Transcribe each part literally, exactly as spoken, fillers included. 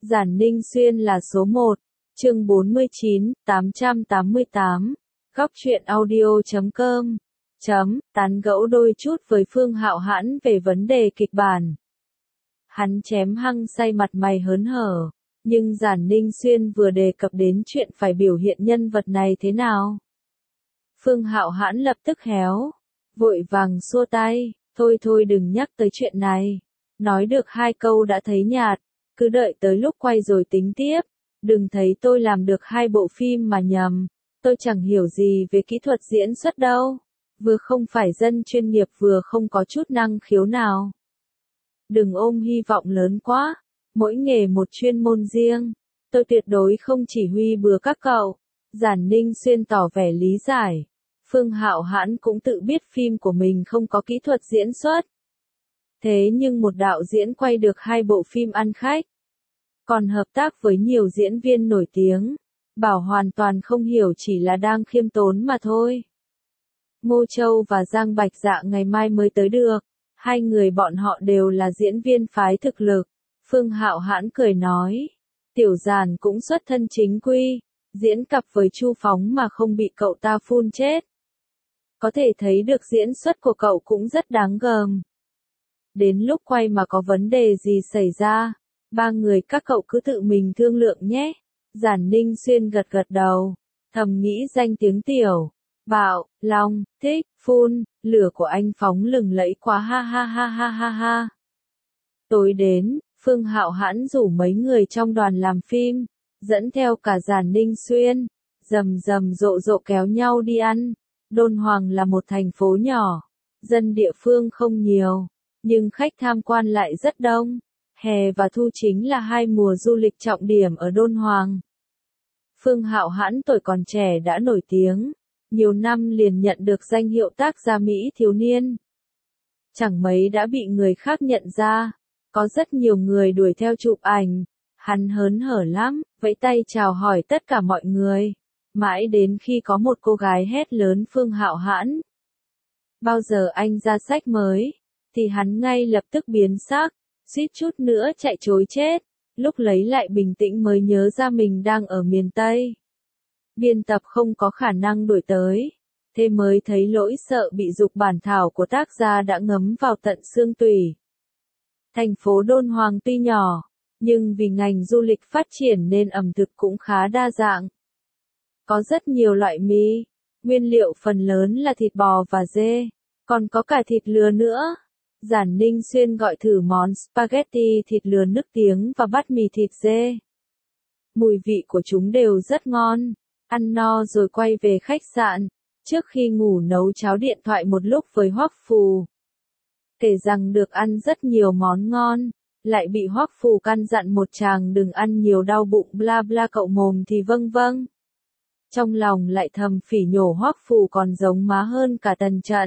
Giản Ninh Xuyên là số một. Chương bốn mươi chín, tám trăm tám mươi tám. Góc truyện audio chấm com. Chấm, tán gẫu đôi chút với Phương Hạo Hãn về vấn đề kịch bản. Hắn chém hăng say mặt mày hớn hở, nhưng Giản Ninh Xuyên vừa đề cập đến chuyện phải biểu hiện nhân vật này thế nào. Phương Hạo Hãn lập tức héo, vội vàng xua tay, thôi thôi đừng nhắc tới chuyện này. Nói được hai câu đã thấy nhạt, cứ đợi tới lúc quay rồi tính tiếp. Đừng thấy tôi làm được hai bộ phim mà nhầm, tôi chẳng hiểu gì về kỹ thuật diễn xuất đâu. Vừa không phải dân chuyên nghiệp vừa không có chút năng khiếu nào. Đừng ôm hy vọng lớn quá, mỗi nghề một chuyên môn riêng. Tôi tuyệt đối không chỉ huy bừa các cậu. Giản Ninh Xuyên tỏ vẻ lý giải. Phương Hạo Hãn cũng tự biết phim của mình không có kỹ thuật diễn xuất. Thế nhưng một đạo diễn quay được hai bộ phim ăn khách, còn hợp tác với nhiều diễn viên nổi tiếng, bảo hoàn toàn không hiểu chỉ là đang khiêm tốn mà thôi. Ngô Châu và Giang Bạch Dạ ngày mai mới tới được, hai người bọn họ đều là diễn viên phái thực lực. Phương Hạo Hãn cười nói, Tiểu Giản cũng xuất thân chính quy, diễn cặp với Chu Phóng mà không bị cậu ta phun chết. Có thể thấy được diễn xuất của cậu cũng rất đáng gờm. Đến lúc quay mà có vấn đề gì xảy ra, ba người các cậu cứ tự mình thương lượng nhé. Giản Ninh Xuyên gật gật đầu, thầm nghĩ danh tiếng Tiểu, Bạo, Long, Thích, Phun, lửa của anh phóng lừng lẫy quá ha ha ha ha ha ha. Tối đến, Phương Hạo Hãn rủ mấy người trong đoàn làm phim, dẫn theo cả Giản Ninh Xuyên, rầm rầm rộ rộ kéo nhau đi ăn. Đôn Hoàng là một thành phố nhỏ, dân địa phương không nhiều, nhưng khách tham quan lại rất đông. Hè và thu chính là hai mùa du lịch trọng điểm ở Đôn Hoàng. Phương Hạo Hãn tuổi còn trẻ đã nổi tiếng, nhiều năm liền nhận được danh hiệu tác gia Mỹ thiếu niên. Chẳng mấy đã bị người khác nhận ra, có rất nhiều người đuổi theo chụp ảnh, hắn hớn hở lắm, vẫy tay chào hỏi tất cả mọi người, mãi đến khi có một cô gái hét lớn Phương Hạo Hãn. Bao giờ anh ra sách mới, thì hắn ngay lập tức biến sắc. Suýt chút nữa chạy trối chết, lúc lấy lại bình tĩnh mới nhớ ra mình đang ở miền Tây. Biên tập không có khả năng đuổi tới, thế mới thấy lỗi sợ bị dục bản thảo của tác gia đã ngấm vào tận xương tủy. Thành phố Đôn Hoàng tuy nhỏ, nhưng vì ngành du lịch phát triển nên ẩm thực cũng khá đa dạng. Có rất nhiều loại mì, nguyên liệu phần lớn là thịt bò và dê, còn có cả thịt lừa nữa. Giản Ninh Xuyên gọi thử món spaghetti thịt lừa nức tiếng và bát mì thịt dê. Mùi vị của chúng đều rất ngon. Ăn no rồi quay về khách sạn, trước khi ngủ nấu cháo điện thoại một lúc với Hoắc Phù. Kể rằng được ăn rất nhiều món ngon, lại bị Hoắc Phù căn dặn một chàng đừng ăn nhiều đau bụng bla bla cậu mồm thì vâng vâng. Trong lòng lại thầm phỉ nhổ Hoắc Phù còn giống má hơn cả Tần Trận.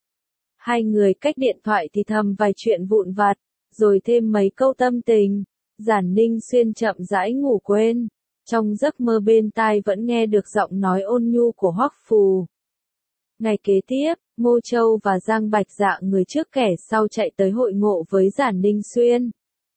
Hai người cách điện thoại thì thầm vài chuyện vụn vặt, rồi thêm mấy câu tâm tình. Giản Ninh Xuyên chậm rãi ngủ quên, trong giấc mơ bên tai vẫn nghe được giọng nói ôn nhu của Hoắc Phù. Ngày kế tiếp, Ngô Châu và Giang Bạch Dạ người trước kẻ sau chạy tới hội ngộ với Giản Ninh Xuyên.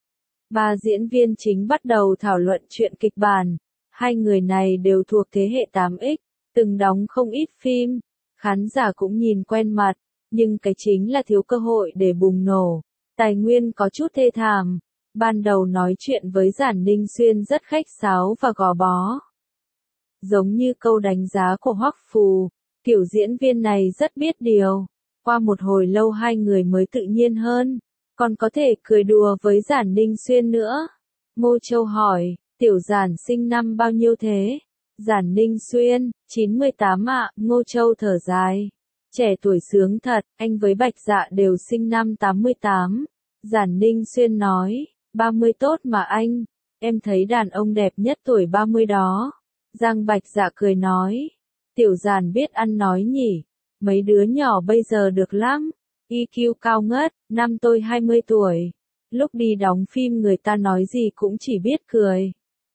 Ba diễn viên chính bắt đầu thảo luận chuyện kịch bản. Hai người này đều thuộc thế hệ tám x, từng đóng không ít phim, khán giả cũng nhìn quen mặt. Nhưng cái chính là thiếu cơ hội để bùng nổ, tài nguyên có chút thê thảm. Ban đầu nói chuyện với Giản Ninh Xuyên rất khách sáo và gò bó. Giống như câu đánh giá của Hoắc Phù, kiểu diễn viên này rất biết điều. Qua một hồi lâu hai người mới tự nhiên hơn, còn có thể cười đùa với Giản Ninh Xuyên nữa. Ngô Châu hỏi, Tiểu Giản sinh năm bao nhiêu thế? Giản Ninh Xuyên, chín mươi tám ạ. Ngô Châu thở dài. Trẻ tuổi sướng thật, anh với Bạch Dạ đều sinh năm tám mươi tám. Giản Ninh Xuyên nói, ba mươi tốt mà anh, em thấy đàn ông đẹp nhất tuổi ba mươi đó. Giang Bạch Dạ cười nói, Tiểu Giản biết ăn nói nhỉ, mấy đứa nhỏ bây giờ được lắm, i kiu cao ngất, năm tôi hai mươi tuổi. Lúc đi đóng phim người ta nói gì cũng chỉ biết cười.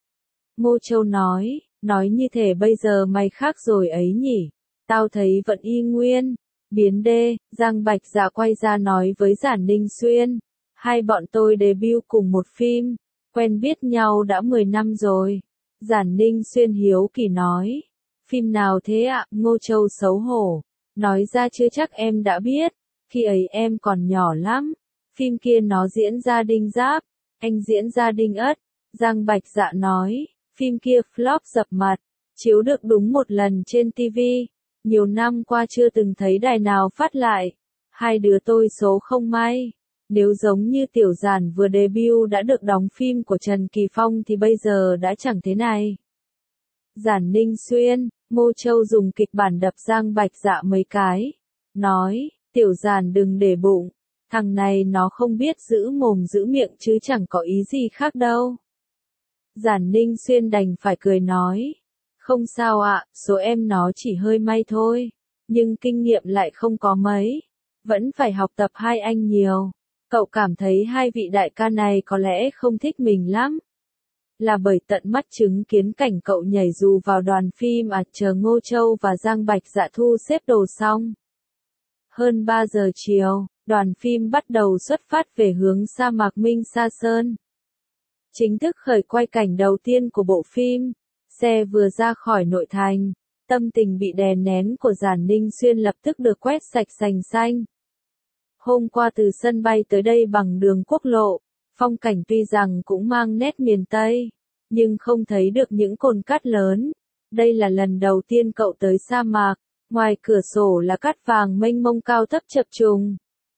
Ngô Châu nói, nói như thể bây giờ mày khác rồi ấy nhỉ. Tao thấy vẫn y nguyên. Biến đê, Giang Bạch Dạ quay ra nói với Giản Ninh Xuyên. Hai bọn tôi debut cùng một phim, Quen biết nhau đã mười năm rồi. Giản Ninh Xuyên hiếu kỳ nói. Phim nào thế ạ? Ngô Châu xấu hổ. Nói ra chưa chắc em đã biết. Khi ấy em còn nhỏ lắm. Phim kia nó diễn ra Đinh Giáp. Anh diễn ra Đinh Ất. Giang Bạch Dạ nói. Phim kia flop dập mặt. Chiếu được đúng một lần trên ti vi. Nhiều năm qua chưa từng thấy đài nào phát lại. Hai đứa tôi số không may. Nếu giống như Tiểu Giản vừa debut đã được đóng phim của Trần Kỳ Phong thì bây giờ đã chẳng thế này. Giản Ninh Xuyên, Ngô Châu dùng kịch bản đập Giang Bạch Dạ mấy cái. Nói, Tiểu Giản đừng để bụng. Thằng này nó không biết giữ mồm giữ miệng chứ chẳng có ý gì khác đâu. Giản Ninh Xuyên đành phải cười nói. Không sao ạ, số em nó chỉ hơi may thôi. Nhưng kinh nghiệm lại không có mấy. Vẫn phải học tập hai anh nhiều. Cậu cảm thấy hai vị đại ca này có lẽ không thích mình lắm. Là bởi tận mắt chứng kiến cảnh cậu nhảy dù vào đoàn phim à chờ Ngô Châu và Giang Bạch Dạ thu xếp đồ xong. Hơn ba giờ chiều, đoàn phim bắt đầu xuất phát về hướng sa mạc Minh Sa Sơn. Chính thức khởi quay cảnh đầu tiên của bộ phim. Xe vừa ra khỏi nội thành, tâm tình bị đè nén của Giản Ninh Xuyên lập tức được quét sạch sành xanh. Hôm qua từ sân bay tới đây bằng đường quốc lộ, phong cảnh tuy rằng cũng mang nét miền Tây, nhưng không thấy được những cồn cát lớn. Đây là lần đầu tiên cậu tới sa mạc, ngoài cửa sổ là cát vàng mênh mông cao thấp chập trùng.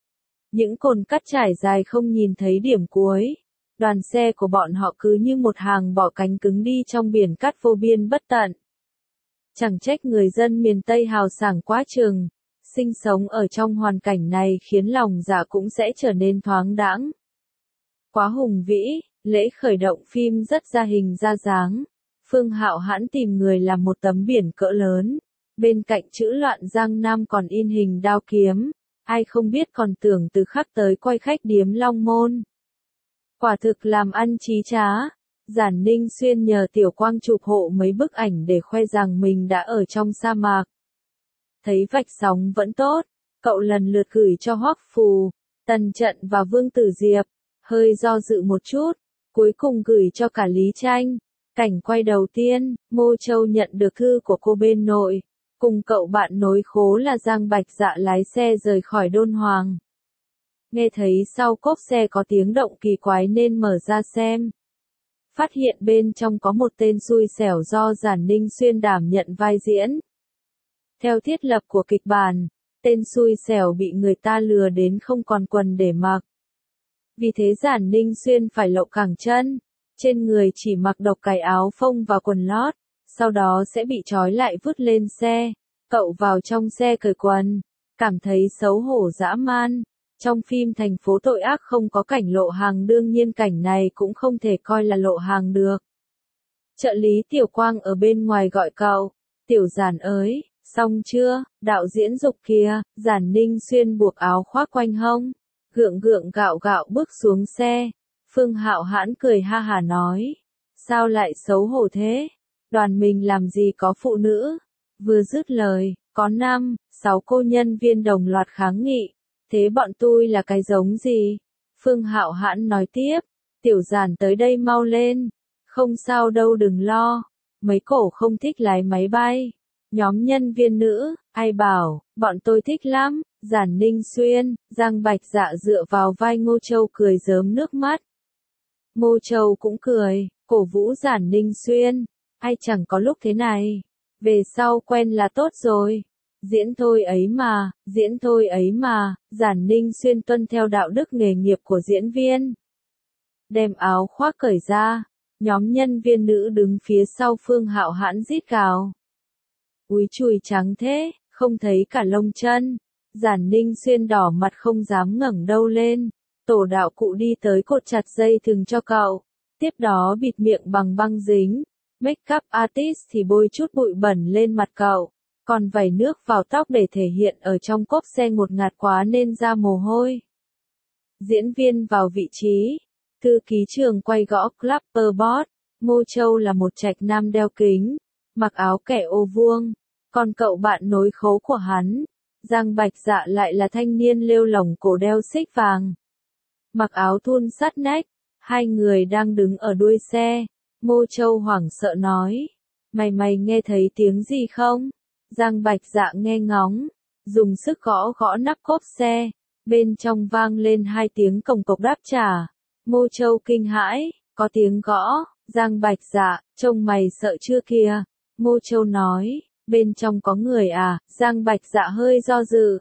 Những cồn cát trải dài không nhìn thấy điểm cuối. Đoàn xe của bọn họ cứ như một hàng bọ cánh cứng đi trong biển cát vô biên bất tận. Chẳng trách người dân miền Tây hào sảng quá chừng. Sinh sống ở trong hoàn cảnh này khiến lòng dạ cũng sẽ trở nên thoáng đãng. Quá hùng vĩ, lễ khởi động phim rất ra hình ra dáng. Phương Hạo Hãn tìm người làm một tấm biển cỡ lớn. Bên cạnh chữ Loạn Giang Nam còn in hình đao kiếm. Ai không biết còn tưởng từ khắc tới quay khách điếm Long Môn. Quả thực làm ăn chí trá. Giản Ninh Xuyên nhờ Tiểu Quang chụp hộ mấy bức ảnh để khoe rằng mình đã ở trong sa mạc. Thấy vạch sóng vẫn tốt, cậu lần lượt gửi cho Hoắc Phù, Tần Trận và Vương Tử Diệp, hơi do dự một chút, cuối cùng gửi cho cả Lý Tranh. Cảnh quay đầu tiên, Ngô Châu nhận được thư của cô bên nội, cùng cậu bạn nối khố là Giang Bạch Dạ lái xe rời khỏi Đôn Hoàng. Nghe thấy sau cốp xe có tiếng động kỳ quái nên mở ra xem. Phát hiện bên trong có một tên xui xẻo do Giản Ninh Xuyên đảm nhận vai diễn. Theo thiết lập của kịch bản, tên xui xẻo bị người ta lừa đến không còn quần để mặc. Vì thế Giản Ninh Xuyên phải lộ cẳng chân, trên người chỉ mặc độc cái áo phông và quần lót, sau đó sẽ bị trói lại vứt lên xe. Cậu vào trong xe cởi quần, cảm thấy xấu hổ dã man. Trong phim Thành phố tội ác không có cảnh lộ hàng, đương nhiên cảnh này cũng không thể coi là lộ hàng được. Trợ lý Tiểu Quang ở bên ngoài gọi cậu, Tiểu Giản ơi, xong chưa, đạo diễn Dục kìa. Giản Ninh Xuyên buộc áo khoác quanh hông, gượng gượng gạo gạo bước xuống xe. Phương Hạo Hãn cười ha hà nói, sao lại xấu hổ thế, đoàn mình làm gì có phụ nữ. Vừa dứt lời, có năm, sáu cô nhân viên đồng loạt kháng nghị. Thế bọn tôi là cái giống gì? Phương Hạo Hãn nói tiếp, Tiểu Giản tới đây mau lên. Không sao đâu, đừng lo. Mấy cổ không thích lái máy bay. Nhóm nhân viên nữ, ai bảo, bọn tôi thích lắm. Giản Ninh Xuyên, Giang Bạch Dạ dựa vào vai Ngô Châu cười rớm nước mắt. Ngô Châu cũng cười, cổ vũ Giản Ninh Xuyên. Ai chẳng có lúc thế này. Về sau quen là tốt rồi. Diễn thôi ấy mà, diễn thôi ấy mà. Giản Ninh Xuyên tuân theo đạo đức nghề nghiệp của diễn viên. Đem áo khoác cởi ra, nhóm nhân viên nữ đứng phía sau Phương Hạo Hãn rít gào. Úi chùi trắng thế, không thấy cả lông chân. Giản Ninh Xuyên đỏ mặt không dám ngẩng đầu lên. Tổ đạo cụ đi tới cột chặt dây thừng cho cậu. Tiếp đó bịt miệng bằng băng dính. Make up artist thì bôi chút bụi bẩn lên mặt cậu. Còn vẩy nước vào tóc để thể hiện ở trong cốp xe ngột ngạt quá nên ra mồ hôi. Diễn viên vào vị trí. Thư ký trường quay gõ clapperboard. Ngô Châu là một trạch nam đeo kính, mặc áo kẻ ô vuông. Còn cậu bạn nối khố của hắn, Giang Bạch Dạ lại là thanh niên lêu lổng cổ đeo xích vàng. Mặc áo thun sát nách, Hai người đang đứng ở đuôi xe. Ngô Châu hoảng sợ nói. Mày mày nghe thấy tiếng gì không? Giang Bạch Dạ nghe ngóng, dùng sức gõ gõ nắp cốp xe. Bên trong vang lên hai tiếng cồng cộc đáp trả. Ngô Châu kinh hãi, có tiếng gõ. Giang Bạch Dạ, trông mày sợ chưa kìa? Ngô Châu nói, bên trong có người à? Giang Bạch Dạ hơi do dự.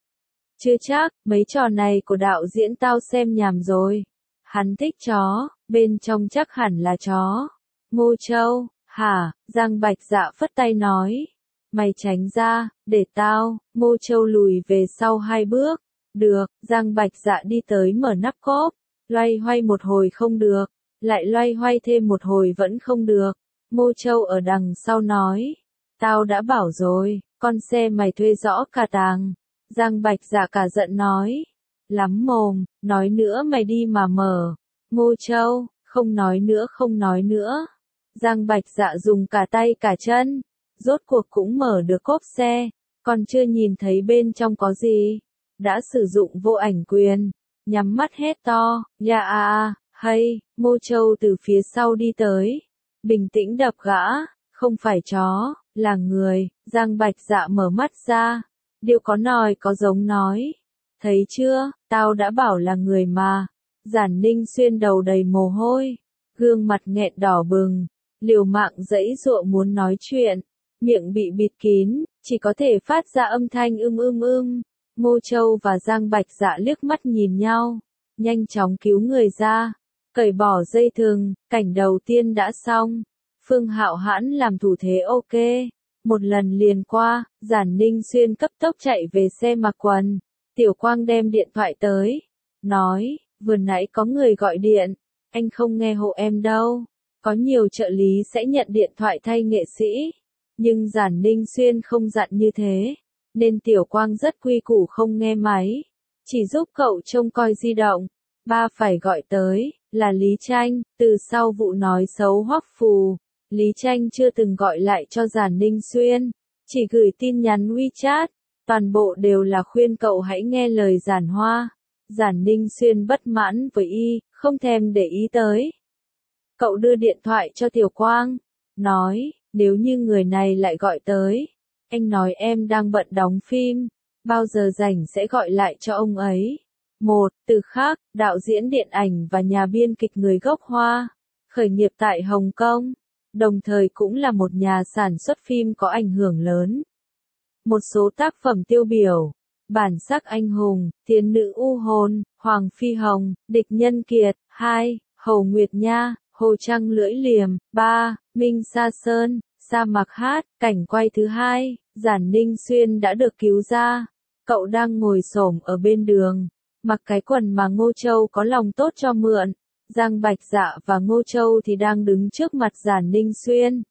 Chưa chắc, mấy trò này của đạo diễn tao xem nhàm rồi. Hắn thích chó, bên trong chắc hẳn là chó. Ngô Châu, hả? Giang Bạch Dạ phất tay nói. Mày tránh ra, để tao. Ngô Châu lùi về sau hai bước. Được, Giang Bạch Dạ đi tới mở nắp cốp. Loay hoay một hồi không được. Lại loay hoay thêm một hồi vẫn không được. Ngô Châu ở đằng sau nói. Tao đã bảo rồi, con xe mày thuê rõ cả tàng. Giang Bạch Dạ cả giận nói. Lắm mồm, nói nữa mày đi mà mở. Ngô Châu, không nói nữa không nói nữa. Giang Bạch Dạ dùng cả tay cả chân. Rốt cuộc cũng mở được cốp xe. Còn chưa nhìn thấy bên trong có gì. Đã sử dụng vô ảnh quyền. Nhắm mắt hét to. Ya a a, hay. Ngô Châu từ phía sau đi tới. Bình tĩnh đập gã. Không phải chó, là người. Giang Bạch Dạ mở mắt ra. Điều có nòi có giống nói. Thấy chưa, tao đã bảo là người mà. Giản Ninh Xuyên đầu đầy mồ hôi. Gương mặt nghẹn đỏ bừng. Liều mạng giãy giụa muốn nói chuyện. Miệng bị bịt kín, chỉ có thể phát ra âm thanh ưm ưm ưm. Ngô Châu và Giang Bạch Dạ liếc mắt nhìn nhau. Nhanh chóng cứu người ra. Cởi bỏ dây thừng, cảnh đầu tiên đã xong. Phương Hạo Hãn làm thủ thế ok. Một lần liền qua, Giản Ninh Xuyên cấp tốc chạy về xe mặc quần. Tiểu Quang đem điện thoại tới. Nói, vừa nãy có người gọi điện. Anh không nghe hộ em đâu. Có nhiều trợ lý sẽ nhận điện thoại thay nghệ sĩ. Nhưng Giản Ninh Xuyên không dặn như thế. Nên Tiểu Quang rất quy củ không nghe máy. Chỉ giúp cậu trông coi di động. Ba phải gọi tới, là Lý Tranh. Từ sau vụ nói xấu Hoắc Phù. Lý Tranh chưa từng gọi lại cho Giản Ninh Xuyên, chỉ gửi tin nhắn WeChat, toàn bộ đều là khuyên cậu hãy nghe lời Giản Hoa. Giản Ninh Xuyên bất mãn với y, không thèm để ý tới. Cậu đưa điện thoại cho Tiểu Quang, nói, nếu như người này lại gọi tới, anh nói em đang bận đóng phim, bao giờ rảnh sẽ gọi lại cho ông ấy. Một, từ khác, đạo diễn điện ảnh và nhà biên kịch người gốc Hoa, khởi nghiệp tại Hồng Kông. Đồng thời cũng là một nhà sản xuất phim có ảnh hưởng lớn. Một số tác phẩm tiêu biểu, Bản sắc anh hùng, Tiên nữ u hồn, Hoàng Phi Hồng, Địch nhân kiệt, hai, Hầu Nguyệt Nha, Hồ Trăng lưỡi liềm, ba, Minh Sa Sơn, Sa Mạc Hát, cảnh quay thứ hai, Giản Ninh Xuyên đã được cứu ra. Cậu đang ngồi xổm ở bên đường, mặc cái quần mà Ngô Châu có lòng tốt cho mượn. Giang Bạch Dạ và Ngô Châu thì đang đứng trước mặt Giản Ninh Xuyên.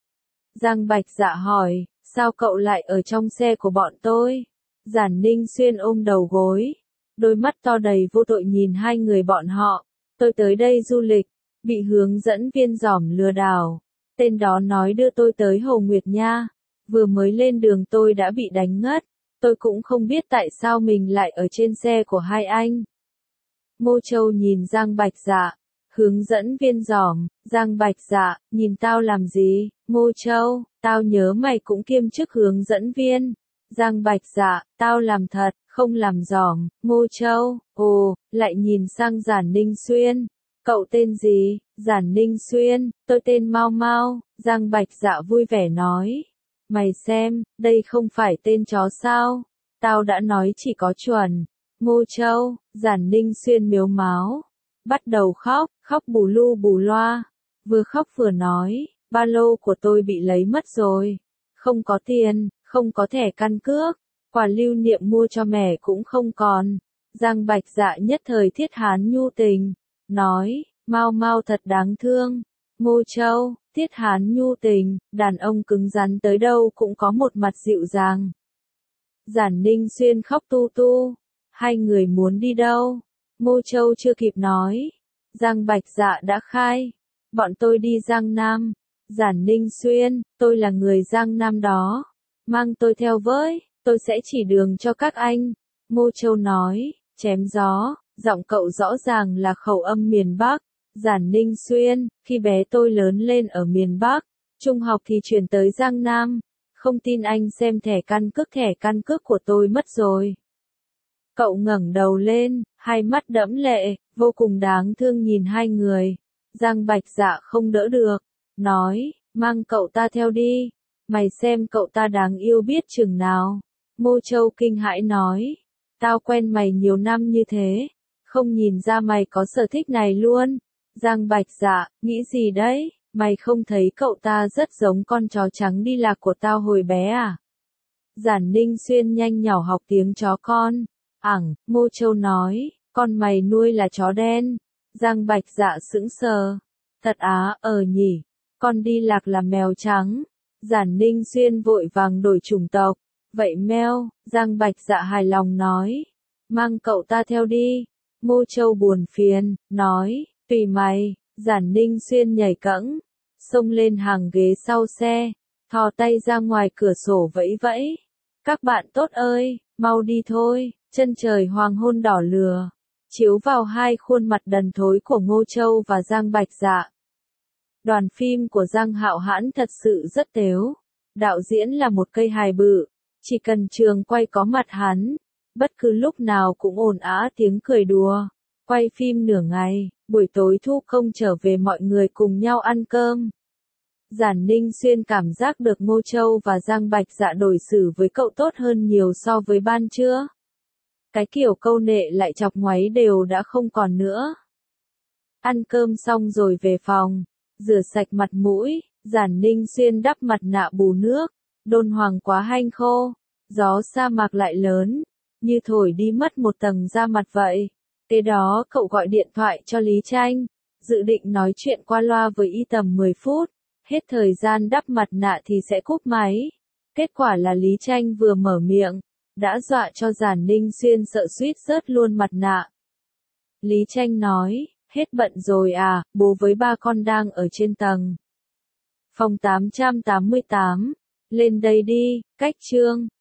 Giang Bạch Dạ hỏi, sao cậu lại ở trong xe của bọn tôi? Giản Ninh Xuyên ôm đầu gối, đôi mắt to đầy vô tội nhìn hai người bọn họ. Tôi tới đây du lịch, bị hướng dẫn viên giỏm lừa đảo. Tên đó nói đưa tôi tới Hồ Nguyệt Nha. Vừa mới lên đường tôi đã bị đánh ngất. Tôi cũng không biết tại sao mình lại ở trên xe của hai anh. Ngô Châu nhìn Giang Bạch Dạ, hướng dẫn viên giỏm. Giang Bạch Dạ, nhìn tao làm gì? Ngô Châu, tao nhớ mày cũng kiêm chức hướng dẫn viên. Giang Bạch Dạ, tao làm thật, không làm giỏm. Ngô Châu, ồ, lại nhìn sang Giản Ninh Xuyên. Cậu tên gì? Giản Ninh Xuyên, tôi tên Mau Mau. Giang Bạch Dạ vui vẻ nói. Mày xem, đây không phải tên chó sao? Tao đã nói chỉ có chuẩn. Ngô Châu, Giản Ninh Xuyên mếu máo. Bắt đầu khóc, khóc bù lu bù loa. Vừa khóc vừa nói, ba lô của tôi bị lấy mất rồi. Không có tiền, không có thẻ căn cước. Quà lưu niệm mua cho mẹ cũng không còn. Giang Bạch Dạ nhất thời thiết hán nhu tình. Nói, Mau Mau thật đáng thương. Ngô Châu, thiết hán nhu tình, đàn ông cứng rắn tới đâu cũng có một mặt dịu dàng. Giản Ninh Xuyên khóc tu tu. Hai người muốn đi đâu? Ngô Châu chưa kịp nói. Giang Bạch Dạ đã khai. Bọn tôi đi Giang Nam. Giản Ninh Xuyên, tôi là người Giang Nam đó. Mang tôi theo với, tôi sẽ chỉ đường cho các anh. Ngô Châu nói, chém gió, giọng cậu rõ ràng là khẩu âm miền Bắc. Giản Ninh Xuyên, khi bé tôi lớn lên ở miền Bắc, trung học thì chuyển tới Giang Nam. Không tin anh xem thẻ căn cước thẻ căn cước của tôi mất rồi. Cậu ngẩng đầu lên, hai mắt đẫm lệ, vô cùng đáng thương nhìn hai người. Giang Bạch Dạ không đỡ được, nói, mang cậu ta theo đi, mày xem cậu ta đáng yêu biết chừng nào. Ngô Châu kinh hãi nói, tao quen mày nhiều năm như thế, không nhìn ra mày có sở thích này luôn. Giang Bạch Dạ, nghĩ gì đấy, mày không thấy cậu ta rất giống con chó trắng đi lạc của tao hồi bé à? Giản Ninh Xuyên nhanh nhỏ học tiếng chó con. Ẳng, Ngô Châu nói, con mày nuôi là chó đen. Giang Bạch Dạ sững sờ. Thật á, ờ nhỉ, con đi lạc là mèo trắng. Giản Ninh Xuyên vội vàng đổi chủng tộc. Vậy mèo, Giang Bạch Dạ hài lòng nói. Mang cậu ta theo đi. Ngô Châu buồn phiền, nói, tùy mày. Giản Ninh Xuyên nhảy cẫng, xông lên hàng ghế sau xe, thò tay ra ngoài cửa sổ vẫy vẫy. Các bạn tốt ơi, mau đi thôi. Chân trời hoàng hôn đỏ lửa, chiếu vào hai khuôn mặt đần thối của Ngô Châu và Giang Bạch Dạ. Đoàn phim của Giang Hạo Hãn thật sự rất tếu. Đạo diễn là một cây hài bự, chỉ cần trường quay có mặt hắn, bất cứ lúc nào cũng ồn ào tiếng cười đùa. Quay phim nửa ngày, buổi tối thu công trở về mọi người cùng nhau ăn cơm. Giản Ninh Xuyên cảm giác được Ngô Châu và Giang Bạch Dạ đối xử với cậu tốt hơn nhiều so với ban trưa. Cái kiểu câu nệ lại chọc ngoáy đều đã không còn nữa. Ăn cơm xong rồi về phòng, rửa sạch mặt mũi, Giản Ninh Xuyên đắp mặt nạ bù nước, đôn hoàng quá hanh khô, gió sa mạc lại lớn, như thổi đi mất một tầng da mặt vậy. Kế đó cậu gọi điện thoại cho Lý Tranh, dự định nói chuyện qua loa với y tầm mười phút, hết thời gian đắp mặt nạ thì sẽ cúp máy. Kết quả là Lý Tranh vừa mở miệng, đã dọa cho Giản Ninh Xuyên sợ suýt rớt luôn mặt nạ. Lý Tranh nói, hết bận rồi à, bố với ba con đang ở trên tầng. Phòng tám trăm tám mươi tám, lên đây đi, cách chương.